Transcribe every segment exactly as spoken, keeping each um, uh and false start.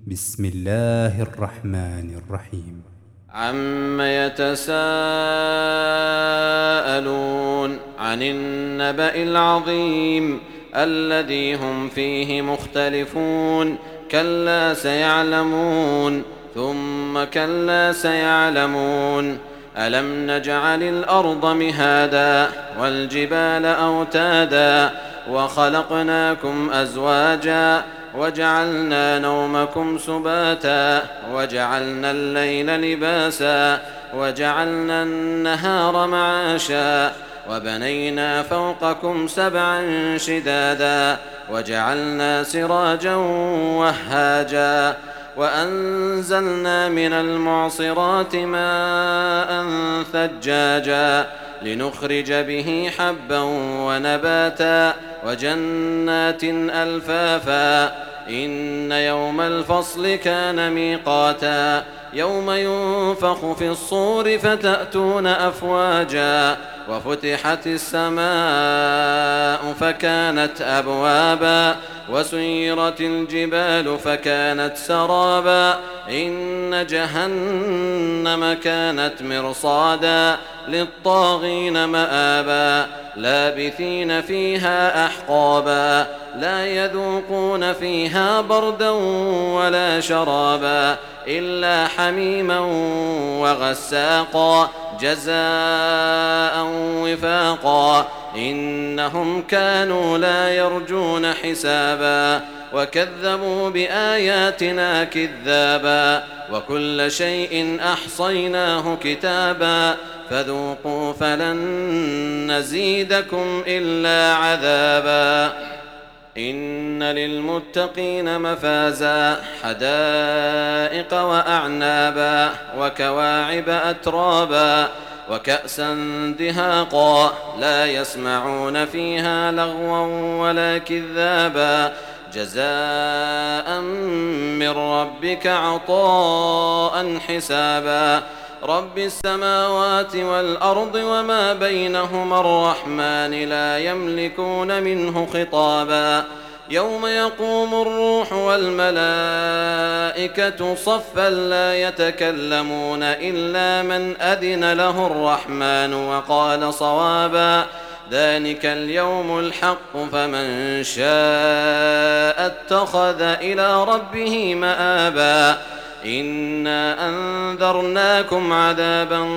بسم الله الرحمن الرحيم. عم يتساءلون عن النبأ العظيم الذي هم فيه مختلفون كلا سيعلمون ثم كلا سيعلمون ألم نجعل الأرض مهادا والجبال أوتادا وخلقناكم أزواجا وجعلنا نومكم سباتا وجعلنا الليل لباسا وجعلنا النهار معاشا وبنينا فوقكم سبعا شدادا وجعلنا سراجا وهاجا وأنزلنا من المعصرات ماء ثجاجا لنخرج به حبا ونباتا وجنات ألفافا إن يوم الفصل كان ميقاتا يوم ينفخ في الصور فتأتون أفواجا وفتحت السماء فكانت أبوابا وسيرت الجبال فكانت سرابا إن جهنم كانت مرصادا للطاغين مآبا لابثين فيها أحقابا لا يذوقون فيها بردا ولا شرابا إلا حميما وغساقا جزاء وفاقا إنهم كانوا لا يرجون حسابا وكذبوا بآياتنا كذابا وكل شيء أحصيناه كتابا فذوقوا فلن نزيدكم إلا عذابا إن للمتقين مفازا حدائق وأعنابا وكواعب أترابا وكأسا دهاقا لا يسمعون فيها لغوا ولا كذابا جزاء من ربك عطاء حسابا رب السماوات والأرض وما بينهما الرحمن لا يملكون منه خطابا يوم يقوم الروح والملائكة صفا لا يتكلمون إلا من أذن له الرحمن وقال صوابا ذلك اليوم الحق فمن شاء اتخذ إلى ربه مآبا إنا أنذرناكم عذابا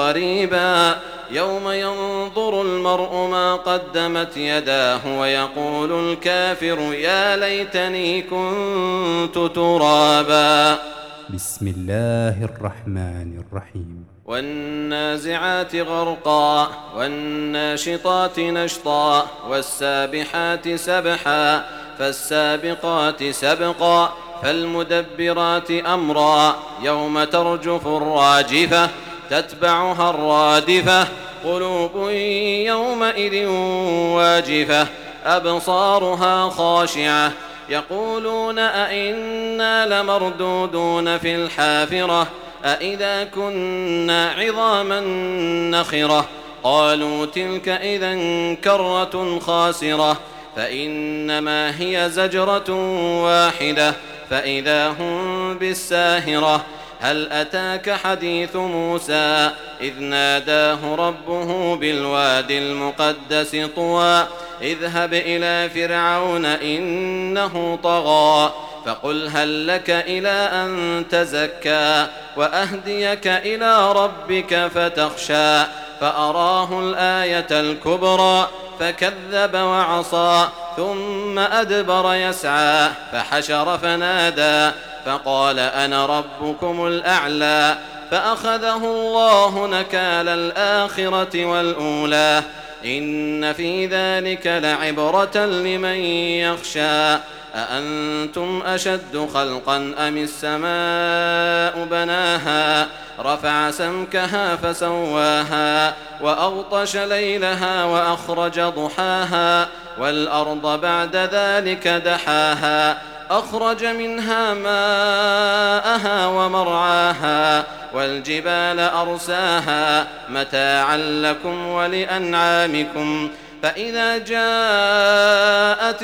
قريبا يوم ينظر المرء ما قدمت يداه ويقول الكافر يا ليتني كنت ترابا. بسم الله الرحمن الرحيم. والنازعات غرقا والناشطات نشطا والسابحات سبحا فالسابقات سبقا فالمدبرات أمرا يوم ترجف الراجفة تتبعها الرادفة قلوب يومئذ واجفة أبصارها خاشعة يقولون أئنا لمردودون في الحافرة أئذا كنا عظاما نخرة قالوا تلك إذا كرة خاسرة فإنما هي زجرة واحدة فإذا هم بالساهرة هل أتاك حديث موسى إذ ناداه ربه بالواد المقدس طوى اذهب إلى فرعون إنه طغى فقل هل لك إلى أن تزكى وأهديك إلى ربك فتخشى فأراه الآية الكبرى فكذب وعصى ثم أدبر يسعى فحشر فنادى فقال أنا ربكم الأعلى فأخذه الله نكال الآخرة والأولى إن في ذلك لعبرة لمن يخشى أأنتم أشد خلقا أم السماء بناها رفع سمكها فسواها وأغطش ليلها وأخرج ضحاها والأرض بعد ذلك دحاها أخرج منها ماءها ومرعاها والجبال أرساها متاعا لكم ولأنعامكم فإذا جاءت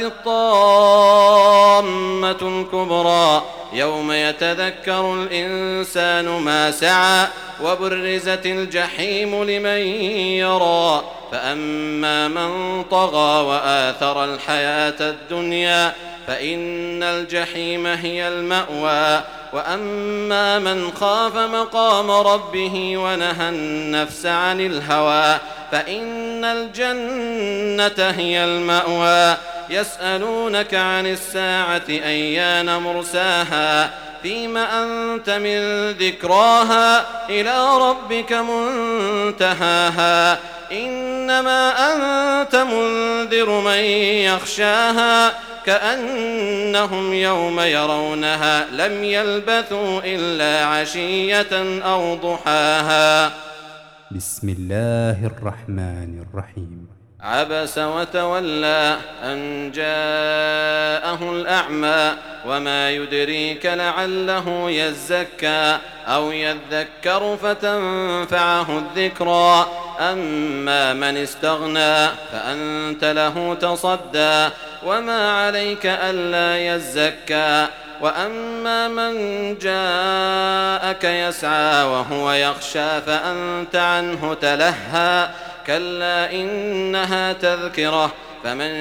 الطامة الكبرى يوم يتذكر الإنسان ما سعى وبرزت الجحيم لمن يرى فأما من طغى وآثر الحياة الدنيا فإن الجحيم هي المأوى وأما من خاف مقام ربه ونهى النفس عن الهوى فإن الجنة هي المأوى يسألونك عن الساعة أيان مرساها فيم أنت من ذكراها إلى ربك منتهاها إنما أنت منذر من يخشاها كأنهم يوم يرونها لم يلبثوا إلا عشية أو ضحاها. بسم الله الرحمن الرحيم. عبس وتولى أن جاءه الأعمى وما يدريك لعله يزكى أو يذكر فتنفعه الذكرى أما من استغنى فأنت له تصدى وما عليك ألا يزكى وأما من جاءك يسعى وهو يخشى فأنت عنه تلهى كلا إنها تذكرة فمن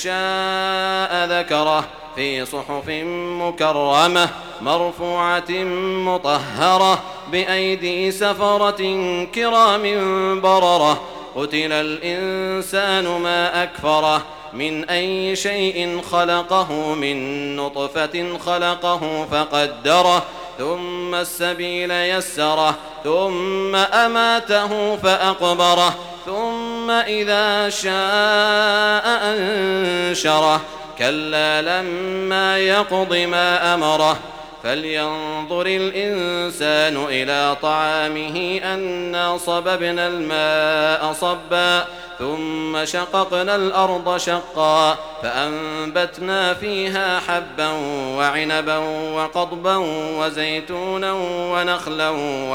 شاء ذكره في صحف مكرمة مرفوعة مطهرة بأيدي سفرة كرام بررة قتل الإنسان ما أكفره من أي شيء خلقه من نطفة خلقه فقدره ثم السبيل يسره ثم أماته فأقبره ثم إذا شاء أنشره كلا لما يقض ما أمره فلينظر الإنسان إلى طعامه أنا صببنا الماء صبا ثم شققنا الأرض شقا فأنبتنا فيها حبا وعنبا وقضبا وزيتونا ونخلا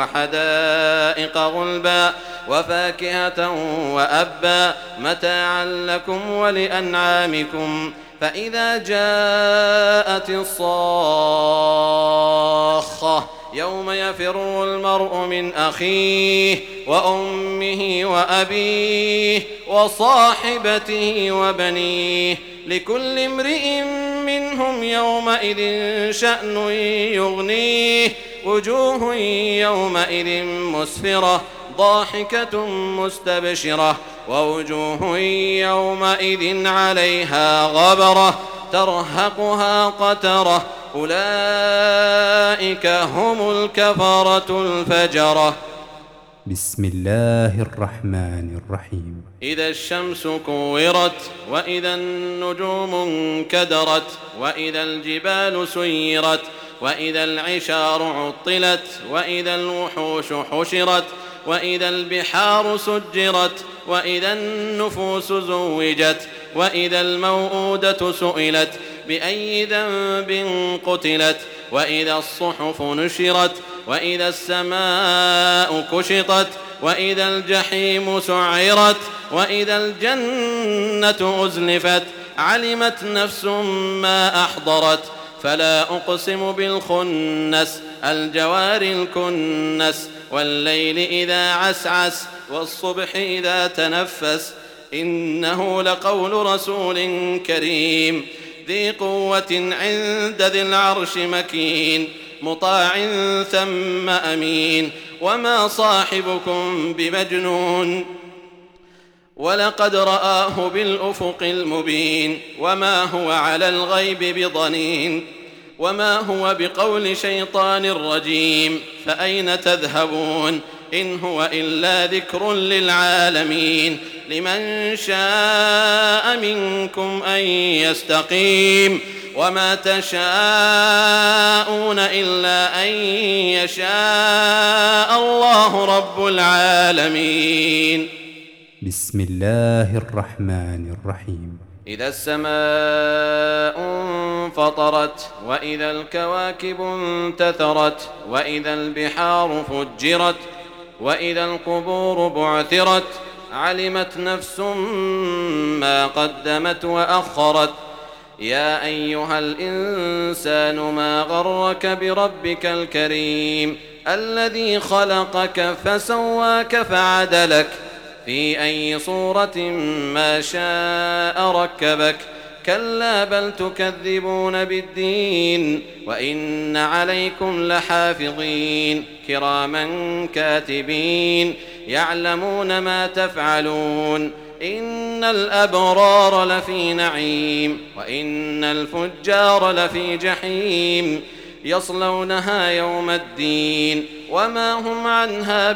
وحدائق غلبا وفاكهة وأبا متاعا لكم ولأنعامكم فإذا جاءت الصاخة يوم يفر المرء من أخيه وأمه وأبيه وصاحبته وبنيه لكل امرئ منهم يومئذ شأن يغنيه وجوه يومئذ مسفرة ضاحكة مستبشرة ووجوه يومئذ عليها غبرة ترهقها قترة أولئك هم الكفرة الفجرة. بسم الله الرحمن الرحيم. إذا الشمس كورت وإذا النجوم انكدرت وإذا الجبال سيرت وإذا العشار عطلت وإذا الوحوش حشرت وإذا البحار سجرت وإذا النفوس زوجت وإذا الموءودة سئلت بأي ذنب قتلت وإذا الصحف نشرت وإذا السماء كشطت وإذا الجحيم سعرت وإذا الجنة أزلفت علمت نفس ما أحضرت فلا أقسم بالخنس الجوار الكنس والليل إذا عسعس والصبح إذا تنفس إنه لقول رسول كريم ذي قوة عند ذي العرش مكين مطاع ثم أمين وما صاحبكم بمجنون ولقد رآه بالأفق المبين وما هو على الغيب بضنين وما هو بقول شيطان رجيم فأين تذهبون إن هو إلا ذكر للعالمين لمن شاء منكم أن يستقيم وما تشاءون إلا أن يشاء الله رب العالمين. بسم الله الرحمن الرحيم. إذا السماء انفطرت وإذا الكواكب انتثرت وإذا البحار فجرت وإذا القبور بعثرت علمت نفس ما قدمت وأخرت يا أيها الإنسان ما غرك بربك الكريم الذي خلقك فسواك فعدلك في أي صورة ما شاء ركبك كلا بل تكذبون بالدين وإن عليكم لحافظين كراما كاتبين يعلمون ما تفعلون إن الأبرار لفي نعيم وإن الفجار لفي جحيم يصلونها يوم الدين وما هم عنها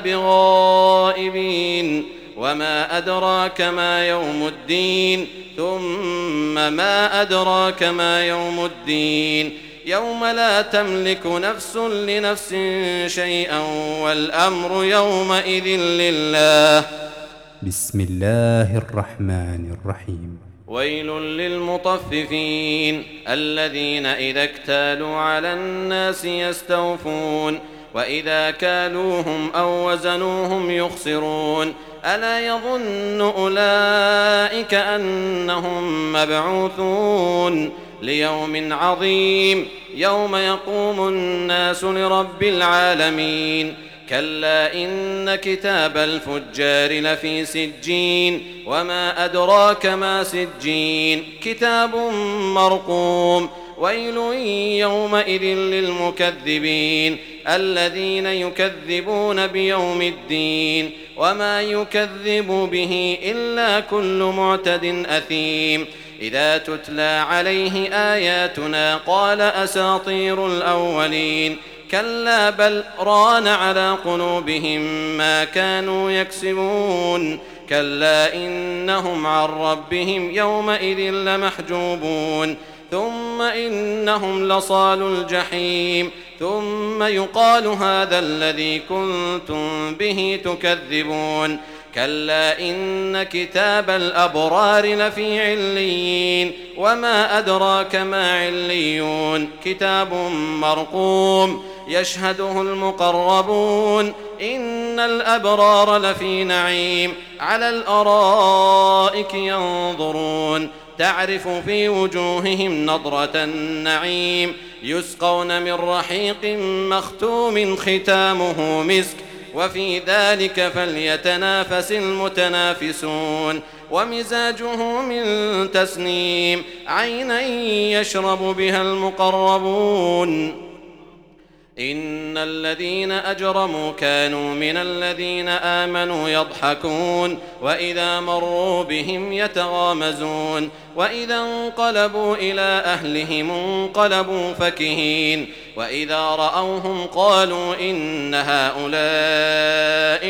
بغائبين وما أدراك ما يوم الدين ثم ما أدراك ما يوم الدين يوم لا تملك نفس لنفس شيئا والأمر يومئذ لله. بسم الله الرحمن الرحيم. ويل للمطففين الذين إذا اكتالوا على الناس يستوفون وإذا كالوهم أو وزنوهم يخسرون ألا يظن أولئك أنهم مبعوثون ليوم عظيم يوم يقوم الناس لرب العالمين كلا إن كتاب الفجار لفي سجين وما أدراك ما سجين كتاب مرقوم ويل يومئذ للمكذبين الذين يكذبون بيوم الدين وما يكذب به إلا كل معتد أثيم إذا تتلى عليه آياتنا قال أساطير الأولين كلا بل ران على قلوبهم ما كانوا يكسبون كلا إنهم عن ربهم يومئذ لمحجوبون ثم إنهم لصالوا الجحيم ثم يقال هذا الذي كنتم به تكذبون كلا إن كتاب الأبرار لفي عليين وما أدراك ما عليون كتاب مرقوم يشهده المقربون إن الأبرار لفي نعيم على الأرائك ينظرون تعرف في وجوههم نضرة النعيم يسقون من رحيق مختوم ختامه مسك وفي ذلك فليتنافس المتنافسون ومزاجه من تسنيم عينا يشرب بها المقربون إن الذين أجرموا كانوا من الذين آمنوا يضحكون وإذا مروا بهم يتغامزون وإذا انقلبوا إلى أهلهم انقلبوا فكهين وإذا رأوهم قالوا إن هؤلاء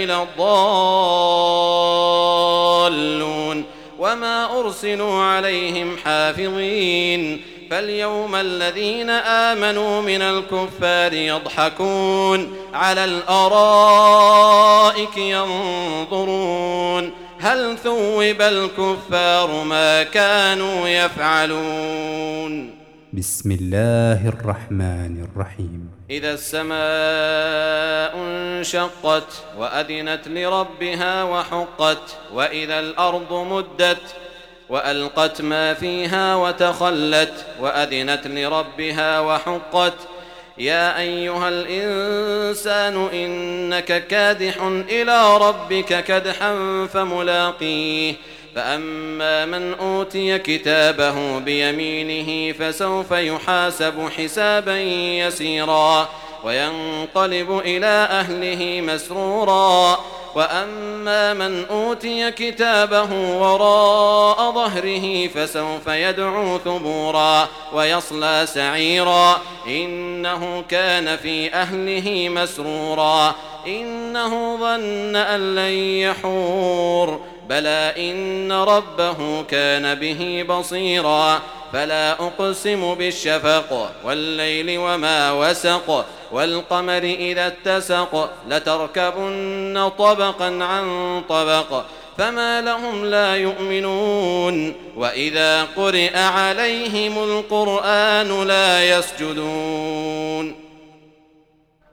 لضالون وما أرسلوا عليهم حافظين فاليوم الذين آمنوا من الكفار يضحكون على الأرائك ينظرون هل ثوب الكفار ما كانوا يفعلون. بسم الله الرحمن الرحيم. إذا السماء انشقت وأذنت لربها وحقت وإذا الأرض مدت وألقت ما فيها وتخلت وأذنت لربها وحقت يا أيها الإنسان إنك كادح إلى ربك كدحا فملاقيه فأما من أوتي كتابه بيمينه فسوف يحاسب حسابا يسيرا وينقلب إلى أهله مسرورا وأما من أوتي كتابه وراء ظهره فسوف يدعو ثبورا ويصلى سعيرا إنه كان في أهله مسرورا إنه ظن أن لن يحور بلى إن ربه كان به بصيرا فلا أقسم بالشفق والليل وما وسق والقمر إذا اتسق لتركبن طبقا عن طبق فما لهم لا يؤمنون وإذا قرئ عليهم القرآن لا يسجدون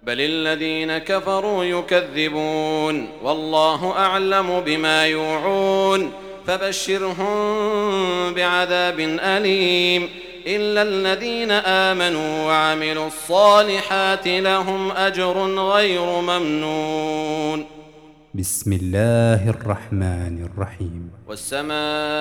بل الذين كفروا يكذبون والله أعلم بما يوعون فبشرهم بعذاب أليم إلا الذين آمنوا وعملوا الصالحات لهم أجر غير ممنون. بسم الله الرحمن الرحيم. والسماء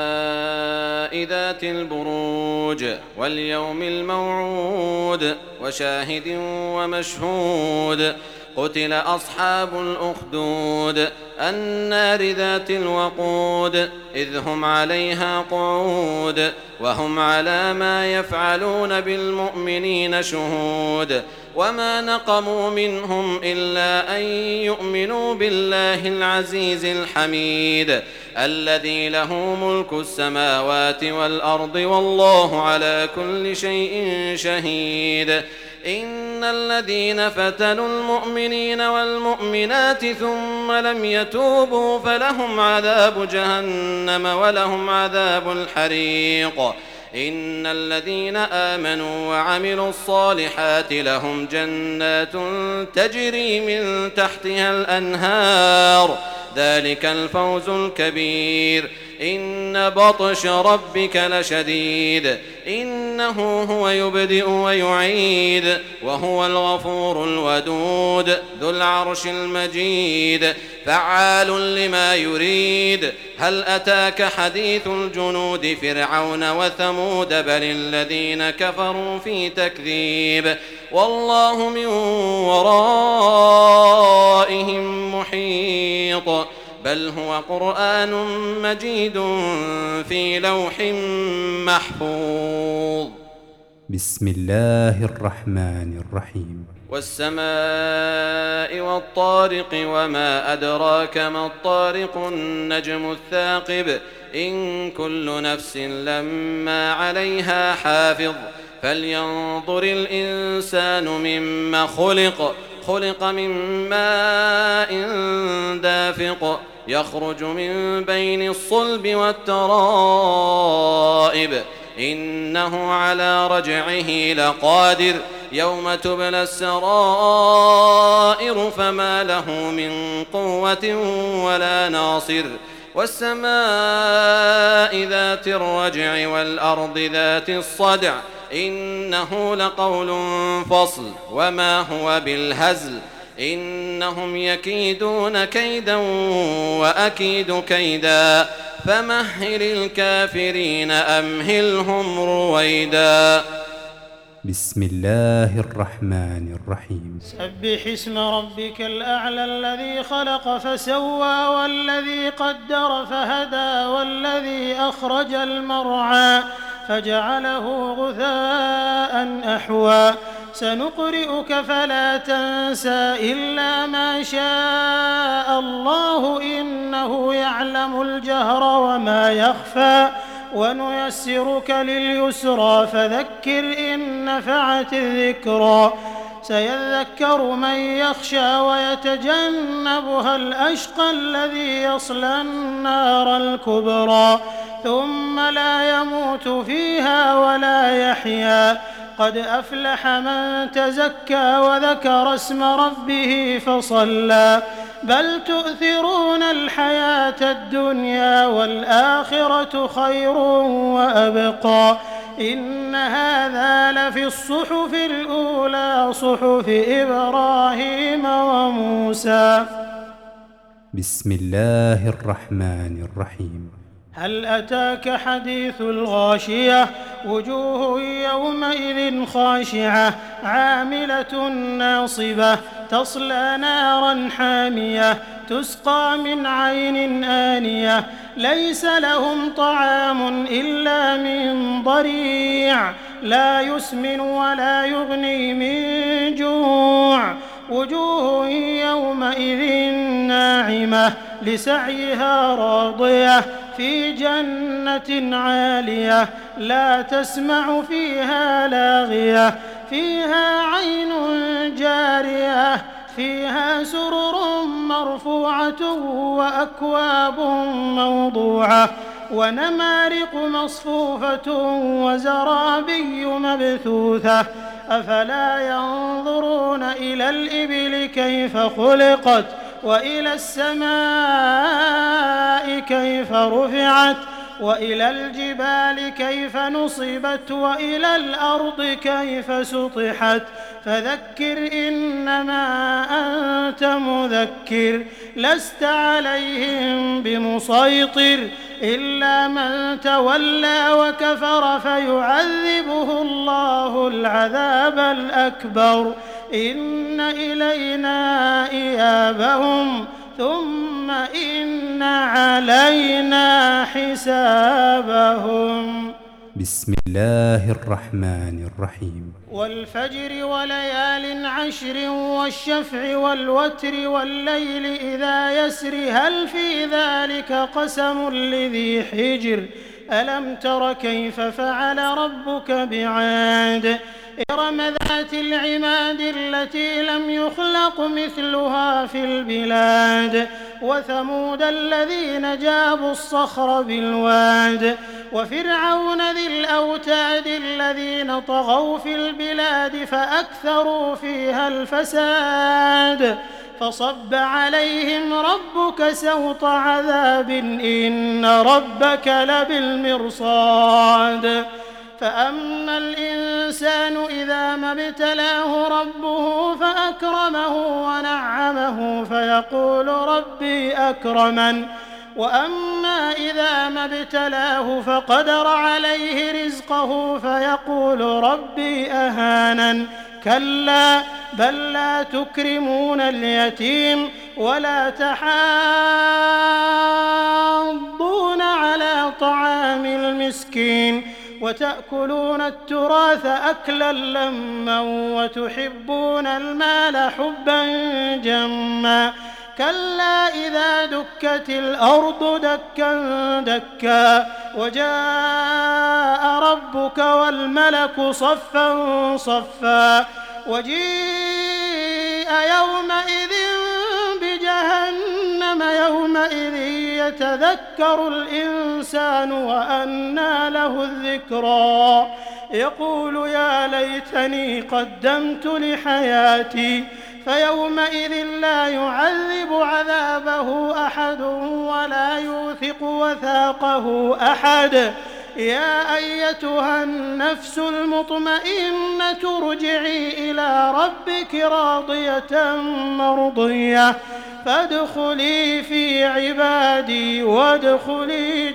ذات البروج واليوم الموعود وشاهد ومشهود قتل أصحاب الأخدود النار ذات الوقود إذ هم عليها قعود وهم على ما يفعلون بالمؤمنين شهود وما نقموا منهم إلا أن يؤمنوا بالله العزيز الحميد الذي له ملك السماوات والأرض والله على كل شيء شهيد. إن الذين فتنوا المؤمنين والمؤمنات ثم لم يتوبوا فلهم عذاب جهنم ولهم عذاب الحريق. إن الذين آمنوا وعملوا الصالحات لهم جنات تجري من تحتها الأنهار ذلك الفوز الكبير. إن بطش ربك لشديد إنه هو يبدئ ويعيد وهو الغفور الودود ذو العرش المجيد فعال لما يريد. هل أتاك حديث الجنود فرعون وثمود بل الذين كفروا في تكذيب والله من ورائهم محيط بل هو قرآن مجيد في لوح محفوظ. بسم الله الرحمن الرحيم. والسماء والطارق وما أدراك ما الطارق النجم الثاقب إن كل نفس لما عليها حافظ فلينظر الإنسان مما خلق خلق من ماء دافق يخرج من بين الصلب والترائب إنه على رجعه لقادر يوم تبلى السرائر فما له من قوة ولا ناصر. والسماء ذات الرجع والأرض ذات الصدع إنه لقول فصل وما هو بالهزل إنهم يكيدون كيدا وأكيد كيدا فمهل الكافرين أمهلهم رويدا. بسم الله الرحمن الرحيم. سبح اسم ربك الأعلى الذي خلق فسوى والذي قدر فهدى والذي أخرج المرعى فجعله غثاء أحوى سنقرئك فلا تنسى إلا ما شاء الله إنه يعلم الجهر وما يخفى ونيسرك لليسرى فذكر إن نفعت الذكرى سيذكر من يخشى ويتجنبها الأشقى الذي يصلى النار الكبرى ثم لا يموت فيها ولا يحيا قد أفلح من تزكى وذكر اسم ربه فصلى بل تؤثرون الحياة الدنيا والآخرة خير وأبقى إن هذا لفي الصحف الأولى صحف إبراهيم وموسى. بسم الله الرحمن الرحيم. هل أتاك حديث الغاشية وجوه يومئذ خاشعة عاملة ناصبة تصلى نارا حامية تسقى من عين آنية ليس لهم طعام إلا من ضريع لا يسمن ولا يغني من جوع وجوه يومئذ ناعمة لسعيها راضية في جنة عالية لا تسمع فيها لاغية فيها عين جارية فيها سرر مرفوعة وأكواب موضوعة ونمارق مصفوفة وزرابي مبثوثة أفلا ينظرون إلى الإبل كيف خلقت وإلى السماء كيف رفعت وإلى الجبال كيف نصبت وإلى الأرض كيف سطحت فذكر إنما أنت مذكر لست عليهم بمسيطر إلا من تولى وكفر فيعذبه الله العذاب الأكبر إن إلينا إيابهم ثم إن علينا حسابهم. بسم الله الرحمن الرحيم. والفجر وليال عشر والشفع والوتر والليل إذا يسر هل في ذلك قسم لذي حجر ألم تر كيف فعل ربك بعاد إرم ذات العماد التي لم يخلق مثلها في البلاد وثمود الذين جابوا الصخر بالواد وفرعون ذي الأوتاد الذين طغوا في البلاد فأكثروا فيها الفساد فصب عليهم ربك سوط عذاب إن ربك لبالمرصاد فأما الإنسان إذا ما ابتلاه ربه فأكرمه ونعمه فيقول ربي أكرمن وأما إذا ما ابتلاه فقدر عليه رزقه فيقول ربي أهانن كلا بل لا تكرمون اليتيم ولا تحاضون على طعام المسكين وتأكلون التراث أكلا لما وتحبون المال حبا جما كلا إذا دكت الأرض دكا دكا وجاء ربك والملك صفا صفا وجيء يومئذ بجهنم يومئذ يتذكر الإنسان وأنى له الذكرى يقول يا ليتني قدمت لحياتي فيومئذ لا يعذب عذابه أحد ولا يوثق وثاقه أحد يا أيتها النفس المطمئنة ارجعي إلى ربك راضية مرضية فادخلي في عبادي وادخلي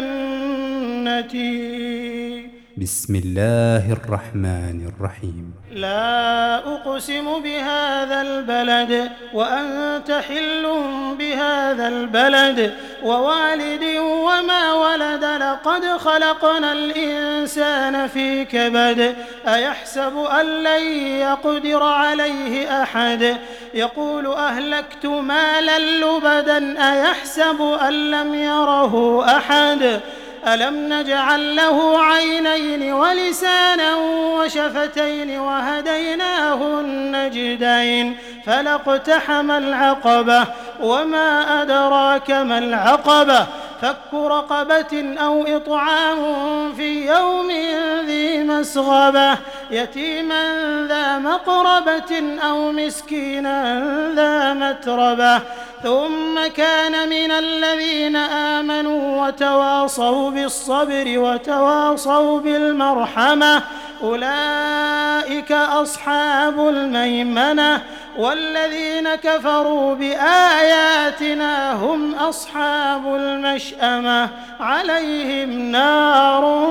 جنتي. بسم الله الرحمن الرحيم. لا أقسم بهذا البلد وأنت حل بهذا البلد ووالد وما ولد لقد خلقنا الإنسان في كبد أيحسب أن لن يقدر عليه أحد يقول أهلكت مالا لبدا أيحسب أن لم يره أحد ألم نجعل له عينين ولسانا وشفتين وهديناه النجدين فلاقتحم العقبة وما أدراك ما العقبة فك رقبة أو إطعام في يوم ذي مسغبة يتيما ذا مقربة أو مسكينا ذا متربة ثم كان من الذين آمنوا وتواصوا بالصبر وتواصوا بالمرحمة أولئك أصحاب الميمنة والذين كفروا بآياتنا هم أصحاب المشأمة عليهم نار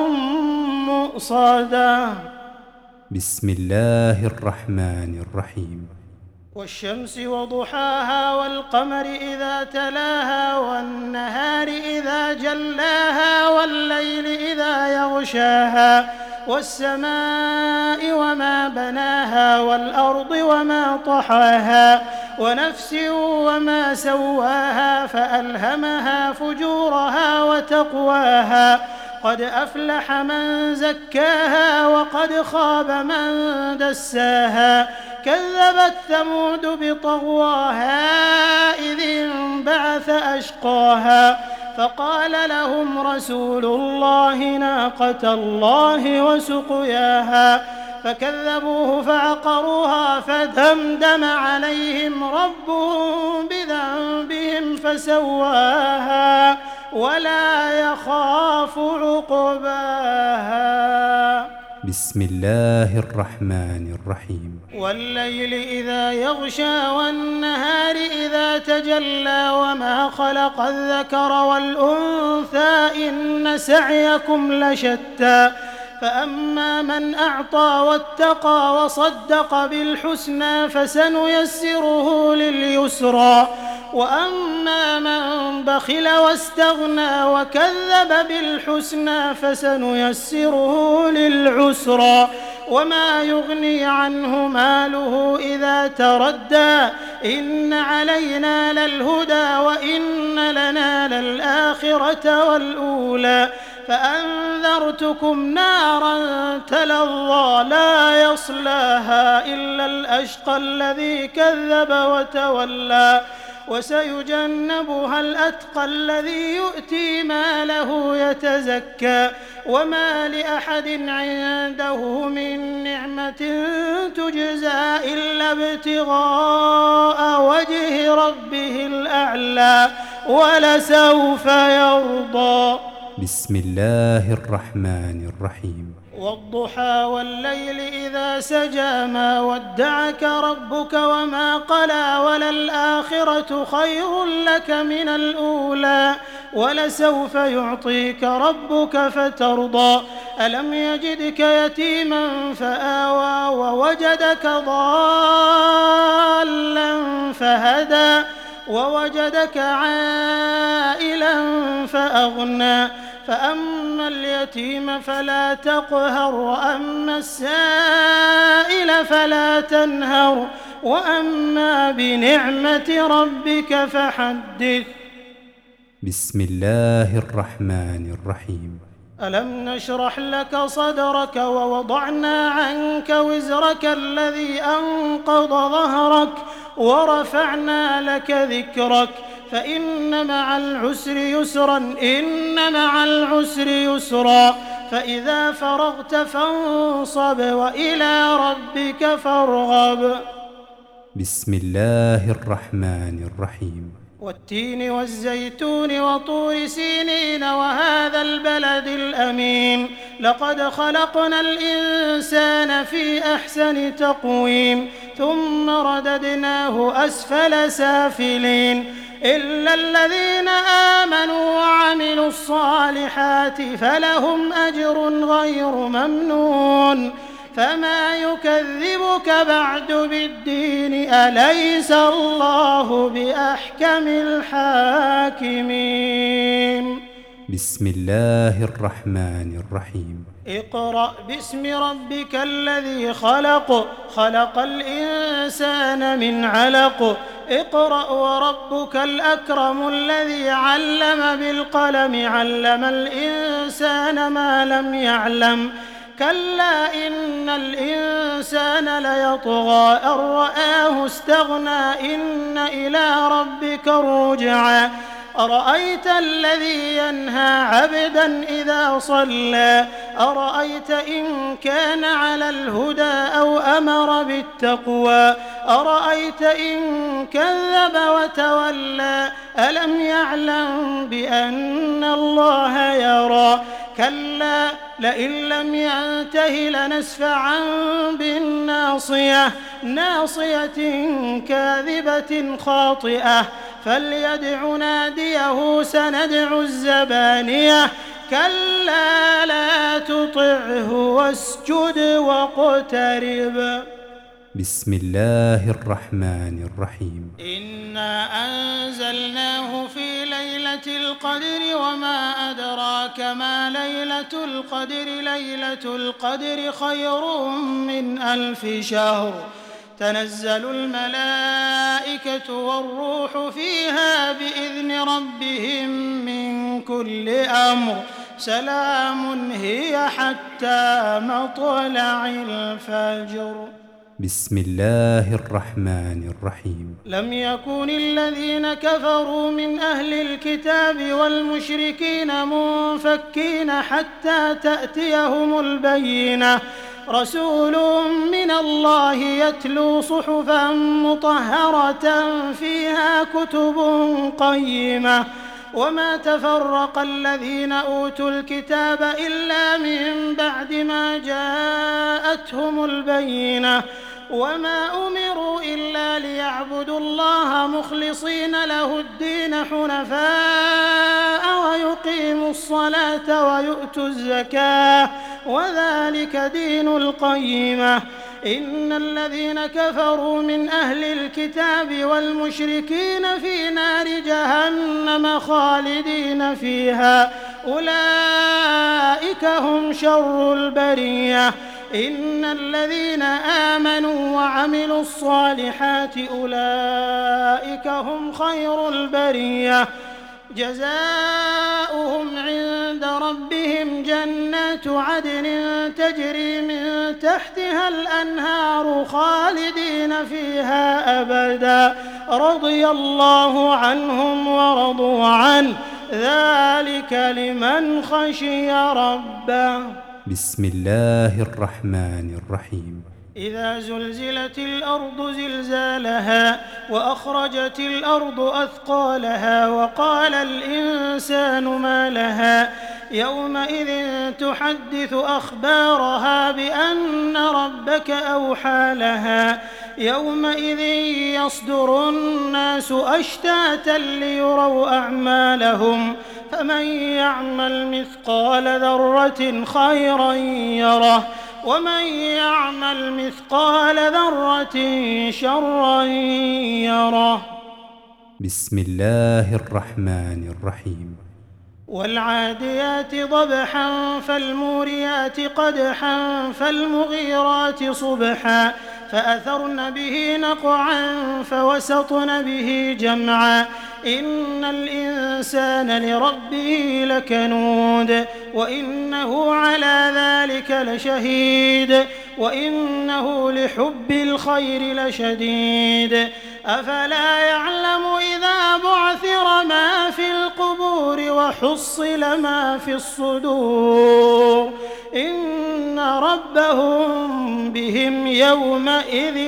مؤصدة. بسم الله الرحمن الرحيم. والشمس وضحاها والقمر إذا تلاها والنهار إذا جلاها والليل إذا يغشاها والسماء وما بناها والأرض وما طحاها ونفس وما سواها فألهمها فجورها وتقواها قد أفلح من زكاها وقد خاب من دساها كذبت ثمود بطغواها إذ انبعث أشقاها فقال لهم رسول الله ناقة الله وسقياها فكذبوه فعقروها فدمدم عليهم ربهم بذنبهم فسواها ولا يخاف عقباها. بسم الله الرحمن الرحيم. والليل إذا يغشى والنهار إذا تجلى وما خلق الذكر والأنثى إن سعيكم لشتى فأما من أعطى واتقى وصدق بالحسنى فسنيسره لليسرى وأما من بخل واستغنى وكذب بالحسنى فسنيسره للعسرى وما يغني عنه ماله إذا تردى إن علينا للهدى وإن لنا للآخرة والأولى فأنذرتكم نارا تلظى لا يصلاها إلا الأشقى الذي كذب وتولى وسيجنبها الأتقى الذي يؤتي ماله يتزكى وما لأحد عنده من نعمة تجزى إلا ابتغاء وجه ربه الأعلى ولسوف يرضى. بسم الله الرحمن الرحيم. والضحى والليل إذا سجى ما ودعك ربك وما قلى وللآخرة خير لك من الأولى ولسوف يعطيك ربك فترضى ألم يجدك يتيما فآوى ووجدك ضالا فهدى ووجدك عائلا فأغنى فأما اليتيم فلا تقهر وأما السائل فلا تنهر وأما بنعمة ربك فحدث. بسم الله الرحمن الرحيم. ألم نشرح لك صدرك ووضعنا عنك وزرك الذي أنقض ظهرك ورفعنا لك ذكرك فإن مع العسر يسرا إن مع العسر يسرا فإذا فرغت فانصب وإلى ربك فارغب. بسم الله الرحمن الرحيم. والتين والزيتون وطور سينين وهذا البلد الأمين لقد خلقنا الإنسان في أحسن تقويم ثم رددناه أسفل سافلين إلا الذين آمنوا وعملوا الصالحات فلهم أجر غير ممنون فما يكذبك بعد بالدين أليس الله بأحكم الحاكمين. بسم الله الرحمن الرحيم. اقرأ باسم ربك الذي خلق خلق الإنسان من علق اقرأ وربك الأكرم الذي علم بالقلم علم الإنسان ما لم يعلم كلا إن الإنسان ليطغى أن رآه استغنى إن إلى ربك الرجعى أرأيت الذي ينهى عبدا إذا صلى أرأيت إن كان على الهدى أو أمر بالتقوى أرأيت إن كذب وتولى ألم يعلم بأن الله يرى كلا لئن لم ينته لنسفعا بالناصية ناصية كاذبة خاطئة فليدع ناديه سندع الزبانية كلا لا تطعه واسجد واقترب. بسم الله الرحمن الرحيم. إنا أنزلناه في ليلة القدر وما أدراك ما ليلة القدر ليلة القدر خير من ألف شهر تنزل الملائكة والروح فيها بإذن ربهم من كل أمر سلام هي حتى مطلع الفجر. بسم الله الرحمن الرحيم. لم يكن الذين كفروا من أهل الكتاب والمشركين منفكين حتى تأتيهم البينة رسول من الله يتلو صحفا مطهرة فيها كتب قيمة وما تفرق الذين أوتوا الكتاب إلا من بعد ما جاءتهم البينة وما أمروا إلا ليعبدوا الله مخلصين له الدين حنفاء ويقيموا الصلاة ويؤتوا الزكاة وذلك دين القيمة إن الذين كفروا من أهل الكتاب والمشركين في نار جهنم خالدين فيها أولئك هم شر البرية إن الذين آمنوا وعملوا الصالحات أولئك هم خير البرية جزاؤهم عند ربهم جنات عدن تجري من تحتها الأنهار خالدين فيها أبدا رضي الله عنهم ورضوا عنه ذلك لمن خشي ربه. بسم الله الرحمن الرحيم. إذا زلزلت الأرض زلزالها وأخرجت الأرض أثقالها وقال الإنسان ما لها يومئذ تحدث أخبارها بأن ربك أوحى لها يومئذ يصدر الناس أشتاتا ليروا أعمالهم فمن يعمل مثقال ذرة خيرا يره ومن يعمل مثقال ذرة شرا يره. بسم الله الرحمن الرحيم. والعاديات ضبحا فالموريات قدحا فالمغيرات صبحا فأثرن به نقعا فوسطن به جمعا إن الإنسان لربه لكنود وإنه على ذلك لشهيد وإنه لحب الخير لشديد أفلا يعلم إذا بعثر ما في القبور وحصل ما في الصدور إن ربهم بهم يومئذ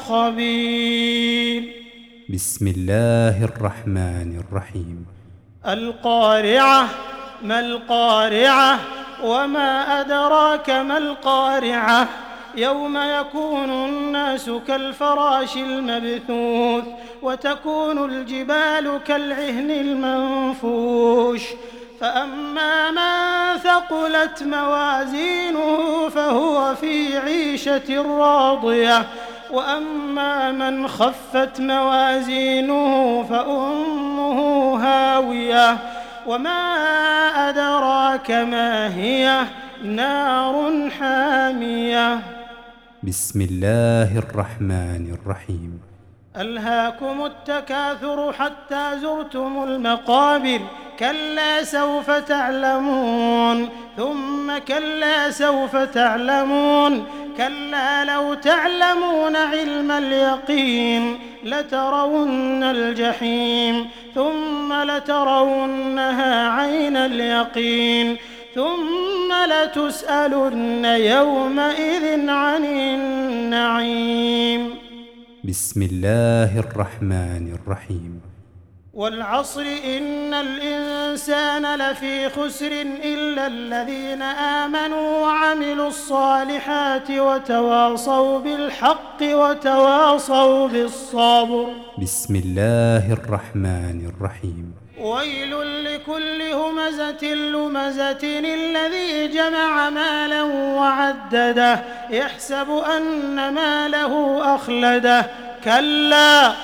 لخبير. بسم الله الرحمن الرحيم. القارعة ما القارعة وما أدراك ما القارعة يوم يكون الناس كالفراش المبثوث وتكون الجبال كالعهن المنفوش فأما من ثقلت موازينه فهو في عيشة راضية وأما من خفت موازينه فأمه هاوية وما أدراك ما هي نار حامية. بسم الله الرحمن الرحيم. ألهاكم التكاثر حتى زرتم المقابر كلا سوف تعلمون ثم كلا سوف تعلمون كلا لو تعلمون علم اليقين لترون الجحيم ثم لترونها عين اليقين ثم لتسألن يومئذ عن النعيم. بسم الله الرحمن الرحيم. والعصر إن الإنسان لفي خسر إلا الذين آمنوا وعملوا الصالحات وتواصوا بالحق وتواصوا بالصبر. بسم الله الرحمن الرحيم. ويل لكل همزة لمزة الذي جمع مالا وعدده يحسب أن ماله أخلده كلا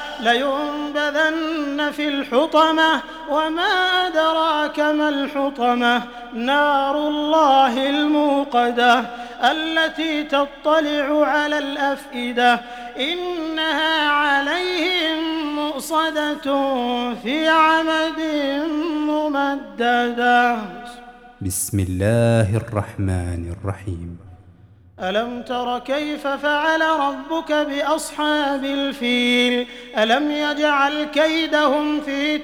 لينبذن في الحطمة وما أدراك ما الحطمة نار الله الموقدة التي تطلع على الأفئدة إنها عليهم مؤصدة في عمد ممددة. بسم الله الرحمن الرحيم. ألم تر كيف فعل ربك بأصحاب الفيل ألم يجعل كيدهم في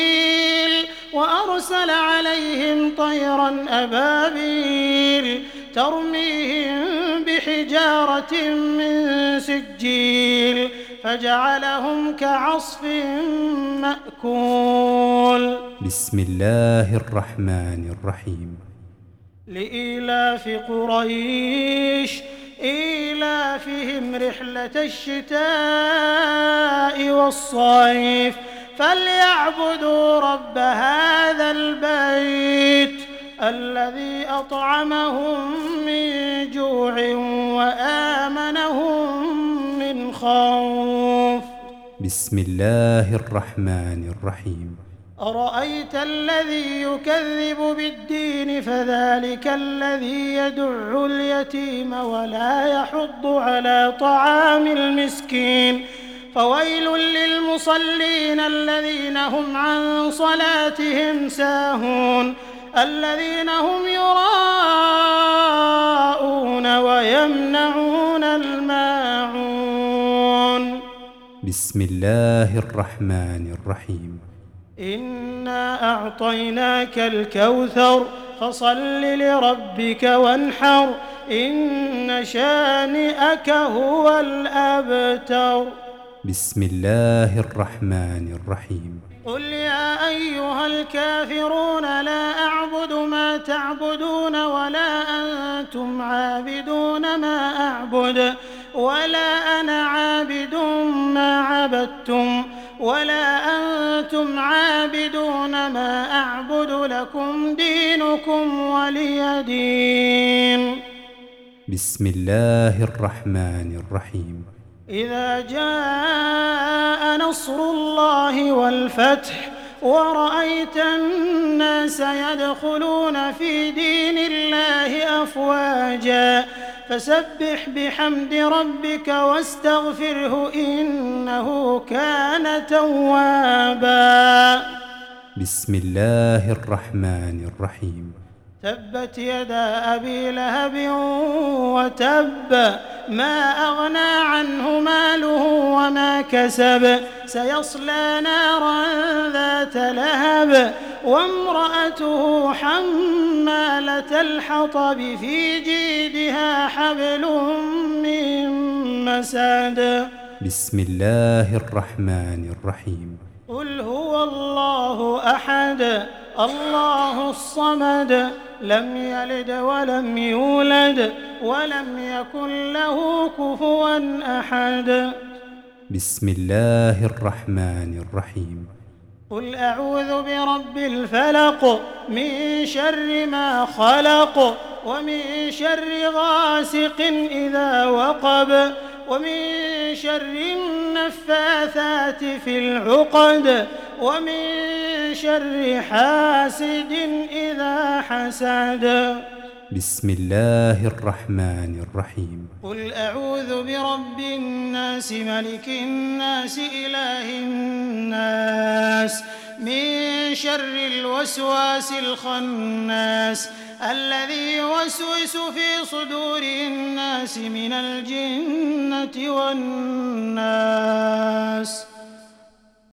تضليل وأرسل عليهم طيرا أبابيل ترميهم بحجارة من سجيل فجعلهم كعصف مأكول. بسم الله الرحمن الرحيم. لإيلاف قريش إيلافهم رحلة الشتاء والصيف فليعبدوا رب هذا البيت الذي أطعمهم من جوع وآمنهم من خوف. بسم الله الرحمن الرحيم. أرأيت الذي يكذب بالدين فذلك الذي يدع اليتيم ولا يحض على طعام المسكين فويل للمصلين الذين هم عن صلاتهم ساهون الذين هم يراءون ويمنعون الماعون. بسم الله الرحمن الرحيم. إنا أعطيناك الكوثر فصل لربك وانحر إن شانئك هو الأبتر. بسم الله الرحمن الرحيم. قل يا أيها الكافرون لا أعبد ما تعبدون ولا أنتم عابدون ما أعبد ولا أنا عابد ما عبدتم ولا أنتم عابدون ما أعبد لكم دينكم ولي دين. بسم الله الرحمن الرحيم. إذا جاء نصر الله والفتح ورأيت الناس يدخلون في دين الله أفواجا فسبح بحمد ربك واستغفره إنه كان توابا. بسم الله الرحمن الرحيم. تبت يدا أبي لهب وتب ما أغنى عنه ماله وما كسب سيصلى نارا ذات لهب وامرأته حمالة الحطب في جيدها حبل من مسد. بسم الله الرحمن الرحيم. قل هو الله أحد الله الصمد لم يلد ولم يولد ولم يكن له كفوا أحد. بسم الله الرحمن الرحيم. قل أعوذ برب الفلق من شر ما خلق ومن شر غاسق إذا وقب ومن شر النفاثات في العقد ومن شر حاسد إذا حسد. بسم الله الرحمن الرحيم. قل أعوذ برب الناس ملك الناس إله الناس من شر الوسواس الخناس الذي يوسوس في صدور الناس من الجنة والناس.